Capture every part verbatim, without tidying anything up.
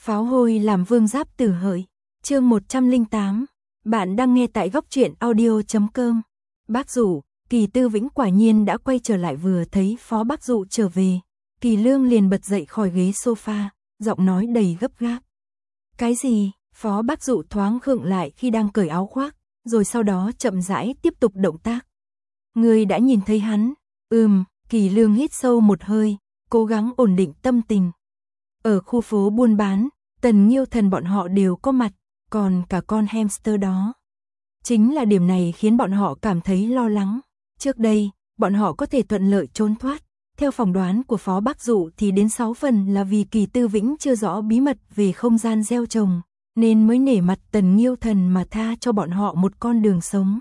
Pháo hôi làm vương giáp tử hợi. Chương một trăm lẻ tám. Bạn đang nghe tại góc truyện audio chấm com. Bác Dụ, Kỳ Tư Vĩnh quả nhiên đã quay trở lại, vừa thấy Phó Bác Dụ trở về, Kỳ Lương liền bật dậy khỏi ghế sofa, giọng nói đầy gấp gáp. Cái gì? Phó Bác Dụ thoáng khựng lại khi đang cởi áo khoác, rồi sau đó chậm rãi tiếp tục động tác. Ngươi đã nhìn thấy hắn? Ừm, Kỳ Lương hít sâu một hơi, cố gắng ổn định tâm tình. Ở khu phố buôn bán, Tần Nghiêu Thần bọn họ đều có mặt, còn cả con hamster đó. Chính là điểm này khiến bọn họ cảm thấy lo lắng. Trước đây, bọn họ có thể thuận lợi trốn thoát. Theo phỏng đoán của Phó Bác Dụ thì đến sáu phần là vì Kỳ Tư Vĩnh chưa rõ bí mật về không gian gieo trồng, nên mới nể mặt Tần Nghiêu Thần mà tha cho bọn họ một con đường sống.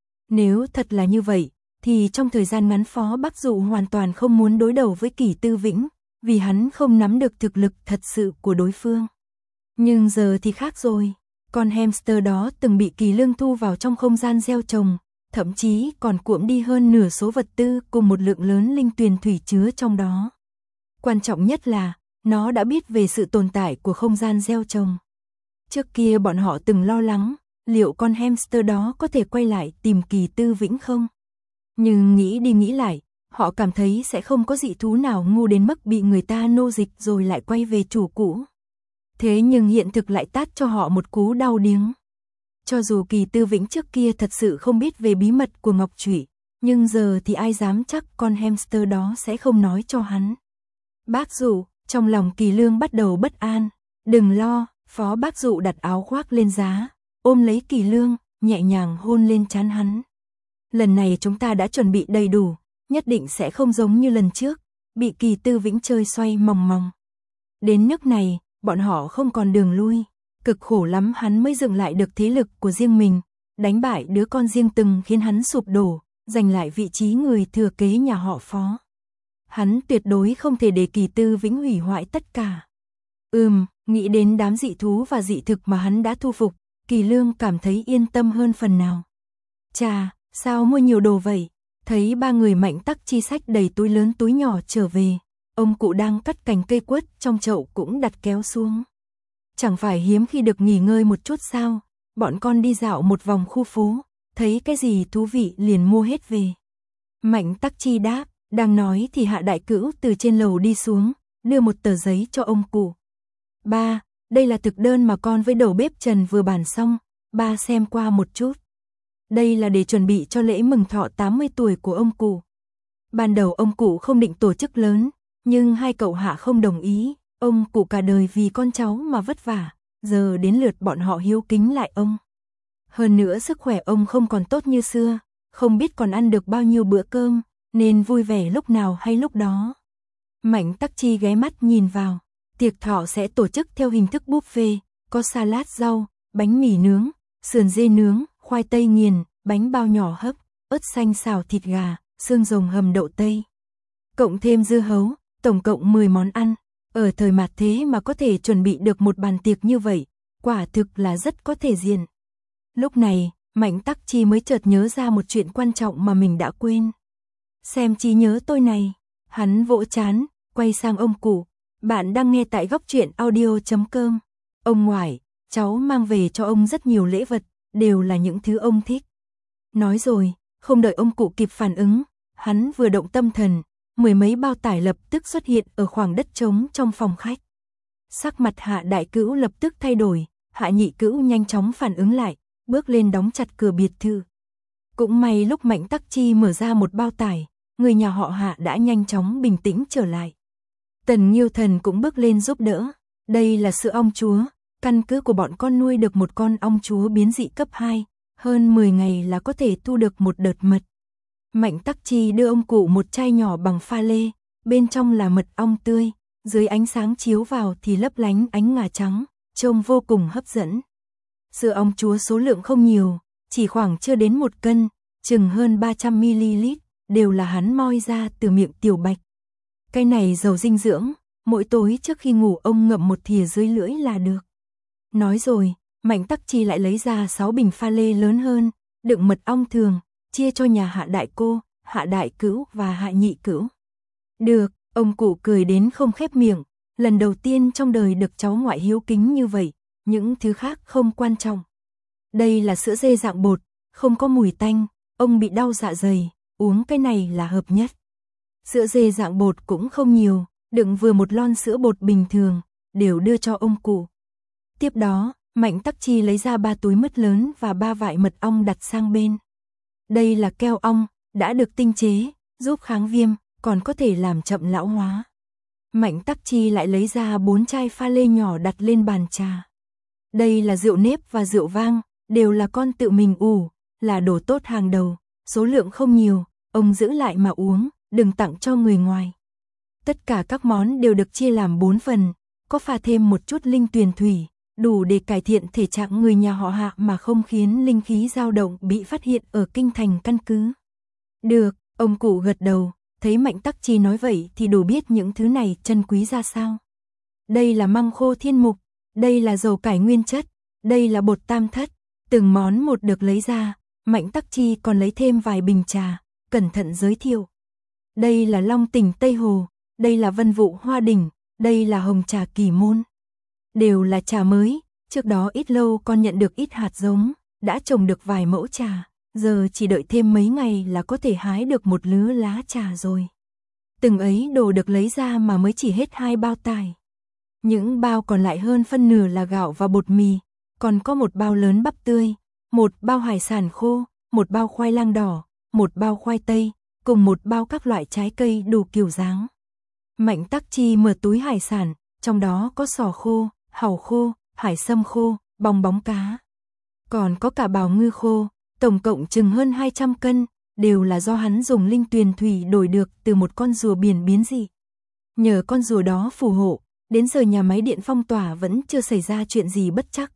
Nếu thật là như vậy, thì trong thời gian ngắn Phó Bác Dụ hoàn toàn không muốn đối đầu với Kỳ Tư Vĩnh, vì hắn không nắm được thực lực thật sự của đối phương. Nhưng giờ thì khác rồi, con hamster đó từng bị Kỳ Lương thu vào trong không gian gieo trồng, thậm chí còn cuỗm đi hơn nửa số vật tư cùng một lượng lớn linh tuyền thủy chứa trong đó. Quan trọng nhất là, nó đã biết về sự tồn tại của không gian gieo trồng. Trước kia bọn họ từng lo lắng, liệu con hamster đó có thể quay lại tìm Kỳ Tư Vĩnh không? Nhưng nghĩ đi nghĩ lại, họ cảm thấy sẽ không có dị thú nào ngu đến mức bị người ta nô dịch rồi lại quay về chủ cũ. Thế nhưng hiện thực lại tát cho họ một cú đau điếng. Cho dù Kỳ Tư Vĩnh trước kia thật sự không biết về bí mật của Ngọc Trụy, nhưng giờ thì ai dám chắc con hamster đó sẽ không nói cho hắn. Bác Dụ, trong lòng Kỳ Lương bắt đầu bất an. Đừng lo, Phó Bác Dụ đặt áo khoác lên giá, ôm lấy Kỳ Lương, nhẹ nhàng hôn lên trán hắn. Lần này chúng ta đã chuẩn bị đầy đủ, nhất định sẽ không giống như lần trước, bị Kỳ Tư Vĩnh chơi xoay mòng mòng. Đến nước này, bọn họ không còn đường lui, cực khổ lắm hắn mới dựng lại được thế lực của riêng mình, đánh bại đứa con riêng từng khiến hắn sụp đổ, giành lại vị trí người thừa kế nhà họ Phó. Hắn tuyệt đối không thể để Kỳ Tư Vĩnh hủy hoại tất cả. Ừm, nghĩ đến đám dị thú và dị thực mà hắn đã thu phục, Kỳ Lương cảm thấy yên tâm hơn phần nào. Chà, sao mua nhiều đồ vậy? Thấy ba người Mạnh Tắc Chi xách đầy túi lớn túi nhỏ trở về, ông cụ đang cắt cành cây quất trong chậu cũng đặt kéo xuống. Chẳng phải hiếm khi được nghỉ ngơi một chút sao? Bọn con đi dạo một vòng khu phố, thấy cái gì thú vị liền mua hết về. Mạnh Tắc Chi đáp, đang nói thì Hạ Đại Cữu từ trên lầu đi xuống, đưa một tờ giấy cho ông cụ. Ba, đây là thực đơn mà con với đầu bếp Trần vừa bàn xong, ba xem qua một chút. Đây là để chuẩn bị cho lễ mừng thọ tám mươi tuổi của ông cụ. Ban đầu ông cụ không định tổ chức lớn, nhưng hai cậu Hạ không đồng ý, ông cụ cả đời vì con cháu mà vất vả, giờ đến lượt bọn họ hiếu kính lại ông. Hơn nữa sức khỏe ông không còn tốt như xưa, không biết còn ăn được bao nhiêu bữa cơm, nên vui vẻ lúc nào hay lúc đó. Mạnh Tắc Chi ghé mắt nhìn vào, tiệc thọ sẽ tổ chức theo hình thức buffet, có salad rau, bánh mì nướng, sườn dê nướng, khoai tây nghiền, bánh bao nhỏ hấp, ớt xanh xào thịt gà, xương rồng hầm đậu tây. Cộng thêm dưa hấu, tổng cộng mười món ăn. Ở thời mạt thế mà có thể chuẩn bị được một bàn tiệc như vậy, quả thực là rất có thể diện. Lúc này, Mạnh Tắc Chi mới chợt nhớ ra một chuyện quan trọng mà mình đã quên. Xem trí nhớ tôi này, hắn vỗ trán, quay sang ông cụ. Bạn đang nghe tại góc truyện audio chấm com. Ông ngoại, cháu mang về cho ông rất nhiều lễ vật, đều là những thứ ông thích. Nói rồi, không đợi ông cụ kịp phản ứng, hắn vừa động tâm thần, mười mấy bao tải lập tức xuất hiện ở khoảng đất trống trong phòng khách. Sắc mặt Hạ Đại Cữu lập tức thay đổi, Hạ Nhị Cữu nhanh chóng phản ứng lại, bước lên đóng chặt cửa biệt thự. Cũng may lúc Mạnh Tắc Chi mở ra một bao tải, người nhà họ Hạ đã nhanh chóng bình tĩnh trở lại. Tần Nghiêu Thần cũng bước lên giúp đỡ. Đây là sữa ong chúa, căn cứ của bọn con nuôi được một con ong chúa biến dị cấp hai, hơn mười ngày là có thể thu được một đợt mật. Mạnh Tắc Chi đưa ông cụ một chai nhỏ bằng pha lê, bên trong là mật ong tươi, dưới ánh sáng chiếu vào thì lấp lánh ánh ngà trắng, trông vô cùng hấp dẫn. Sữa ong chúa số lượng không nhiều, chỉ khoảng chưa đến một cân, chừng hơn ba trăm mi li lít, đều là hắn moi ra từ miệng Tiểu Bạch. Cái này giàu dinh dưỡng, mỗi tối trước khi ngủ ông ngậm một thìa dưới lưỡi là được. Nói rồi, Mạnh Tắc Chi lại lấy ra sáu bình pha lê lớn hơn, đựng mật ong thường, chia cho nhà Hạ Đại Cô, Hạ Đại Cữu và Hạ Nhị Cữu. Được, ông cụ cười đến không khép miệng, lần đầu tiên trong đời được cháu ngoại hiếu kính như vậy, những thứ khác không quan trọng. Đây là sữa dê dạng bột, không có mùi tanh, ông bị đau dạ dày, uống cái này là hợp nhất. Sữa dê dạng bột cũng không nhiều, đựng vừa một lon sữa bột bình thường, đều đưa cho ông cụ. Tiếp đó, Mạnh Tắc Chi lấy ra ba túi mứt lớn và ba vại mật ong đặt sang bên. Đây là keo ong, đã được tinh chế, giúp kháng viêm, còn có thể làm chậm lão hóa. Mạnh Tắc Chi lại lấy ra bốn chai pha lê nhỏ đặt lên bàn trà. Đây là rượu nếp và rượu vang, đều là con tự mình ủ, là đồ tốt hàng đầu, số lượng không nhiều, ông giữ lại mà uống, đừng tặng cho người ngoài. Tất cả các món đều được chia làm bốn phần, có pha thêm một chút linh tuyền thủy, đủ để cải thiện thể trạng người nhà họ Hạ mà không khiến linh khí dao động bị phát hiện ở kinh thành căn cứ. Được, ông cụ gật đầu, thấy Mạnh Tắc Chi nói vậy thì đủ biết những thứ này trân quý ra sao. Đây là măng khô thiên mục, đây là dầu cải nguyên chất, đây là bột tam thất, từng món một được lấy ra, Mạnh Tắc Chi còn lấy thêm vài bình trà, cẩn thận giới thiệu. Đây là Long Tỉnh Tây Hồ, đây là Vân Vụ Hoa Đỉnh, đây là hồng trà Kỳ Môn. Đều là trà mới, trước đó ít lâu con nhận được ít hạt giống, đã trồng được vài mẫu trà, giờ chỉ đợi thêm mấy ngày là có thể hái được một lứa lá trà rồi. Từng ấy đồ được lấy ra mà mới chỉ hết hai bao tải. Những bao còn lại hơn phân nửa là gạo và bột mì, còn có một bao lớn bắp tươi, một bao hải sản khô, một bao khoai lang đỏ, một bao khoai tây, cùng một bao các loại trái cây đủ kiểu dáng. Mạnh Tắc Chi mở túi hải sản, trong đó có sò khô, hàu khô, hải sâm khô, bong bóng cá. Còn có cả bào ngư khô, tổng cộng chừng hơn hai trăm cân, đều là do hắn dùng linh tuyền thủy đổi được từ một con rùa biển biến dị. Nhờ con rùa đó phù hộ, đến giờ nhà máy điện phong tỏa vẫn chưa xảy ra chuyện gì bất trắc.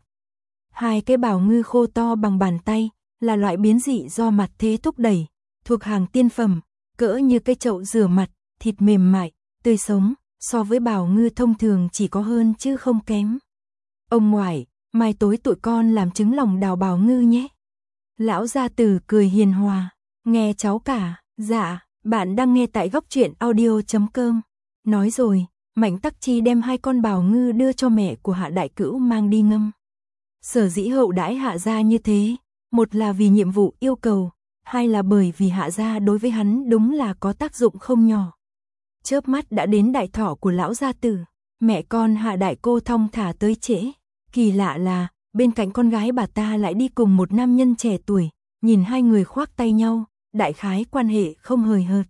Hai cái bào ngư khô to bằng bàn tay, là loại biến dị do mặt thế thúc đẩy, thuộc hàng tiên phẩm, cỡ như cái chậu rửa mặt, thịt mềm mại, tươi sống, so với bào ngư thông thường chỉ có hơn chứ không kém. Ông ngoại, mai tối tụi con làm trứng lòng đào bào ngư nhé. Lão gia tử cười hiền hòa, nghe cháu cả, dạ, bạn đang nghe tại góc truyện audio chấm com. Nói rồi, Mạnh Tắc Chi đem hai con bào ngư đưa cho mẹ của Hạ đại cữu mang đi ngâm. Sở dĩ hậu đãi Hạ gia như thế, một là vì nhiệm vụ yêu cầu, hai là bởi vì Hạ gia đối với hắn đúng là có tác dụng không nhỏ. Chớp mắt đã đến đại thọ của lão gia tử, mẹ con Hạ đại cô thong thả tới trễ. Kỳ lạ là, bên cạnh con gái bà ta lại đi cùng một nam nhân trẻ tuổi, nhìn hai người khoác tay nhau, đại khái quan hệ không hời hợt.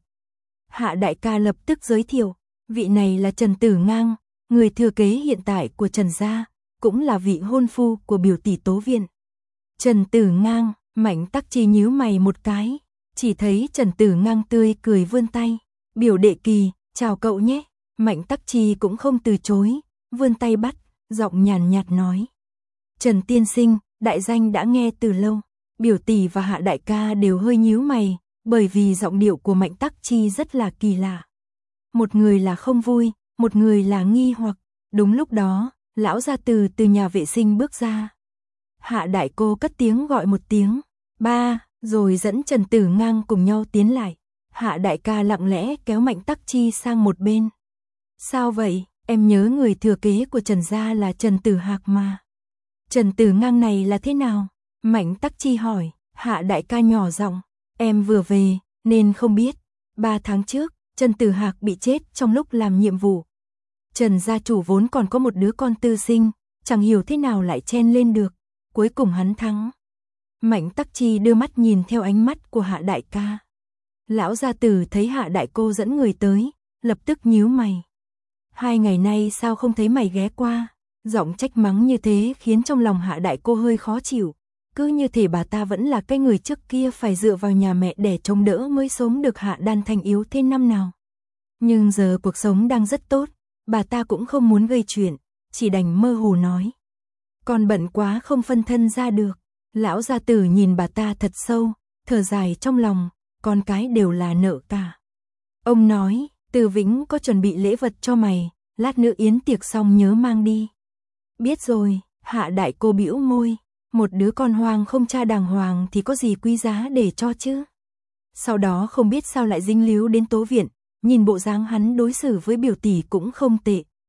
Hạ đại ca lập tức giới thiệu, vị này là Trần Tử Ngang, người thừa kế hiện tại của Trần gia, cũng là vị hôn phu của biểu tỷ Tố Viện. Trần Tử Ngang, Mạnh Tắc Chi nhíu mày một cái, chỉ thấy Trần Tử Ngang tươi cười vươn tay, biểu đệ Kỳ, chào cậu nhé. Mạnh Tắc Chi cũng không từ chối, vươn tay bắt, giọng nhàn nhạt nói. Trần tiên sinh, đại danh đã nghe từ lâu, biểu tỷ và Hạ đại ca đều hơi nhíu mày, bởi vì giọng điệu của Mạnh Tắc Chi rất là kỳ lạ. Một người là không vui, một người là nghi hoặc. Đúng lúc đó, lão gia từ từ nhà vệ sinh bước ra. Hạ đại cô cất tiếng gọi một tiếng, ba, rồi dẫn Trần Tử Ngang cùng nhau tiến lại. Hạ đại ca lặng lẽ kéo Mạnh Tắc Chi sang một bên. Sao vậy, em nhớ người thừa kế của Trần gia là Trần Tử Hạc mà. Trần Tử Ngang này là thế nào? Mạnh Tắc Chi hỏi. Hạ đại ca nhỏ giọng, em vừa về, nên không biết. Ba tháng trước, Trần Tử Hạc bị chết trong lúc làm nhiệm vụ. Trần gia chủ vốn còn có một đứa con tư sinh, chẳng hiểu thế nào lại chen lên được. Cuối cùng hắn thắng. Mạnh Tắc Chi đưa mắt nhìn theo ánh mắt của Hạ đại ca. Lão gia tử thấy Hạ đại cô dẫn người tới, lập tức nhíu mày. Hai ngày nay sao không thấy mày ghé qua? Giọng trách mắng như thế khiến trong lòng Hạ đại cô hơi khó chịu. Cứ như thể bà ta vẫn là cái người trước kia phải dựa vào nhà mẹ để chống đỡ mới sống được Hạ đan thành yếu thế năm nào. Nhưng giờ cuộc sống đang rất tốt, bà ta cũng không muốn gây chuyện, chỉ đành mơ hồ nói. Còn bận quá không phân thân ra được. Lão gia tử nhìn bà ta thật sâu, thở dài trong lòng, con cái đều là nợ cả. Ông nói, Từ Vĩnh có chuẩn bị lễ vật cho mày, lát nữa yến tiệc xong nhớ mang đi. Biết rồi, Hạ đại cô bĩu môi, một đứa con hoang không cha đàng hoàng thì có gì quý giá để cho chứ. Sau đó không biết sao lại dính líu đến Tố Viện, nhìn bộ dáng hắn đối xử với biểu tỷ cũng không tệ,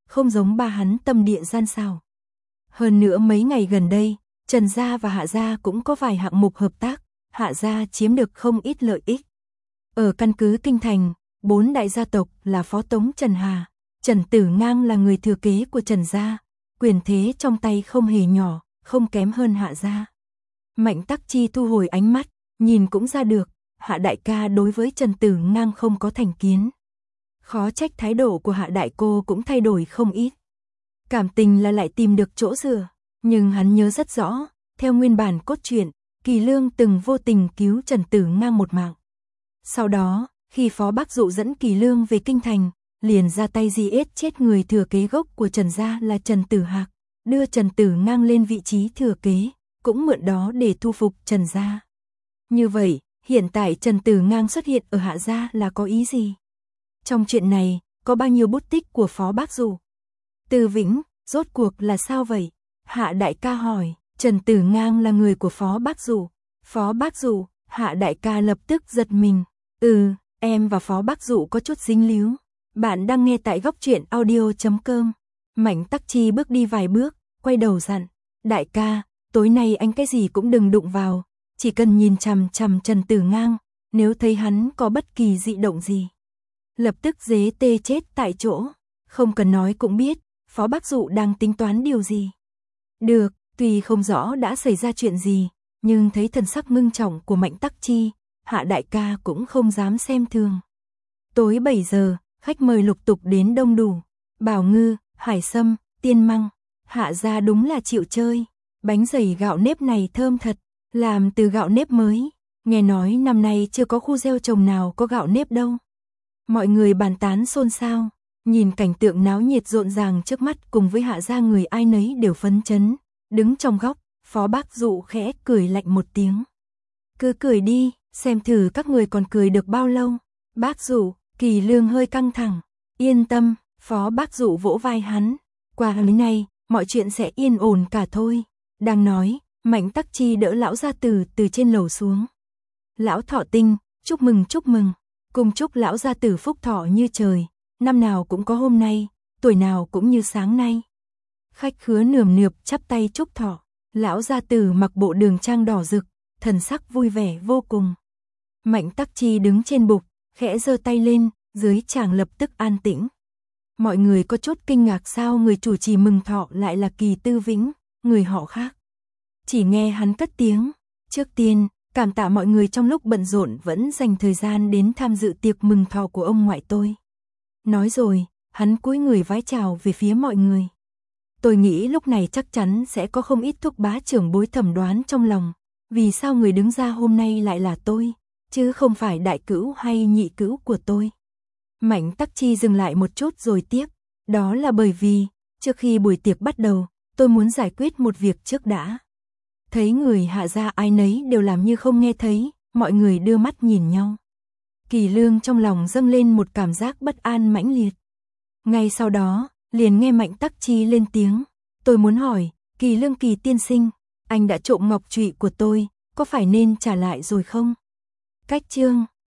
không giống ba hắn tâm địa gian xảo. Hơn nữa mấy ngày gần đây, Trần gia và Hạ gia cũng có vài hạng mục hợp tác, Hạ gia chiếm được không ít lợi ích. Ở căn cứ Kinh Thành, bốn đại gia tộc là phó tống Trần Hà, Trần Tử Ngang là người thừa kế của Trần gia, quyền thế trong tay không hề nhỏ, không kém hơn Hạ gia. Mạnh Tắc Chi thu hồi ánh mắt, nhìn cũng ra được, Hạ đại ca đối với Trần Tử Ngang không có thành kiến. Khó trách thái độ của Hạ đại cô cũng thay đổi không ít. Cảm tình là lại tìm được chỗ dựa, nhưng hắn nhớ rất rõ, theo nguyên bản cốt truyện, Kỳ Lương từng vô tình cứu Trần Tử Ngang một mạng. Sau đó, khi Phó Bác Dụ dẫn Kỳ Lương về Kinh Thành, liền ra tay giết chết người thừa kế gốc của Trần gia là Trần Tử Hạc, đưa Trần Tử Ngang lên vị trí thừa kế, cũng mượn đó để thu phục Trần gia. Như vậy, hiện tại Trần Tử Ngang xuất hiện ở Hạ gia là có ý gì? Trong chuyện này, có bao nhiêu bút tích của Phó Bác Dụ? Từ Vĩnh, rốt cuộc là sao vậy? Hạ đại ca hỏi, Trần Tử Ngang là người của Phó Bác Dụ. Phó Bác Dụ, Hạ đại ca lập tức giật mình. Ừ, em và Phó Bác Dụ có chút dính líu. Bạn đang nghe tại góc truyện audio chấm com. Mạnh Tắc Chi bước đi vài bước, quay đầu dặn. Đại ca, tối nay anh cái gì cũng đừng đụng vào. Chỉ cần nhìn chằm chằm Trần Tử Ngang, nếu thấy hắn có bất kỳ dị động gì, lập tức dế tê chết tại chỗ. Không cần nói cũng biết, Phó Bác Dụ đang tính toán điều gì. Được, tuy không rõ đã xảy ra chuyện gì, nhưng thấy thần sắc ngưng trọng của Mạnh Tắc Chi, Hạ đại ca cũng không dám xem thường. Tối bảy giờ, khách mời lục tục đến đông đủ. Bảo Ngư, Hải Sâm, Tiên Măng, Hạ gia đúng là chịu chơi. Bánh dày gạo nếp này thơm thật, làm từ gạo nếp mới. Nghe nói năm nay chưa có khu gieo trồng nào có gạo nếp đâu. Mọi người bàn tán xôn xao, nhìn cảnh tượng náo nhiệt rộn ràng trước mắt cùng với Hạ gia người ai nấy đều phấn chấn. Đứng trong góc, Phó Bác Dụ khẽ cười lạnh một tiếng. Cứ cười đi, xem thử các người còn cười được bao lâu. Bác Dụ, Kỳ Lương hơi căng thẳng. Yên tâm, Phó Bác Dụ vỗ vai hắn. Qua hôm nay, mọi chuyện sẽ yên ổn cả thôi. Đang nói, Mạnh Tắc Chi đỡ lão gia tử từ trên lầu xuống. Lão thọ tinh, chúc mừng chúc mừng. Cùng chúc lão gia tử phúc thọ như trời. Năm nào cũng có hôm nay, tuổi nào cũng như sáng nay. Khách khứa nườm nượp chắp tay chúc thọ. Lão gia tử mặc bộ đường trang đỏ rực, thần sắc vui vẻ vô cùng. Mạnh Tắc Chi đứng trên bục, khẽ giơ tay lên, dưới tràng lập tức an tĩnh. Mọi người có chút kinh ngạc sao người chủ trì mừng thọ lại là Kỳ Tư Vĩnh, người họ khác. Chỉ nghe hắn cất tiếng, trước tiên, cảm tạ mọi người trong lúc bận rộn vẫn dành thời gian đến tham dự tiệc mừng thọ của ông ngoại tôi. Nói rồi, hắn cúi người vái chào về phía mọi người. Tôi nghĩ lúc này chắc chắn sẽ có không ít thúc bá trưởng bối thẩm đoán trong lòng, vì sao người đứng ra hôm nay lại là tôi, chứ không phải đại cữu hay nhị cữu của tôi. Mạnh Tắc Chi dừng lại một chút rồi tiếp, đó là bởi vì, trước khi buổi tiệc bắt đầu, tôi muốn giải quyết một việc trước đã. Thấy người Hạ gia ai nấy đều làm như không nghe thấy, mọi người đưa mắt nhìn nhau. Kỳ Lương trong lòng dâng lên một cảm giác bất an mãnh liệt. Ngay sau đó, liền nghe Mạnh Tắc Chi lên tiếng, tôi muốn hỏi, Kỳ Lương Kỳ tiên sinh, anh đã trộm ngọc trụy của tôi, có phải nên trả lại rồi không? Cách chương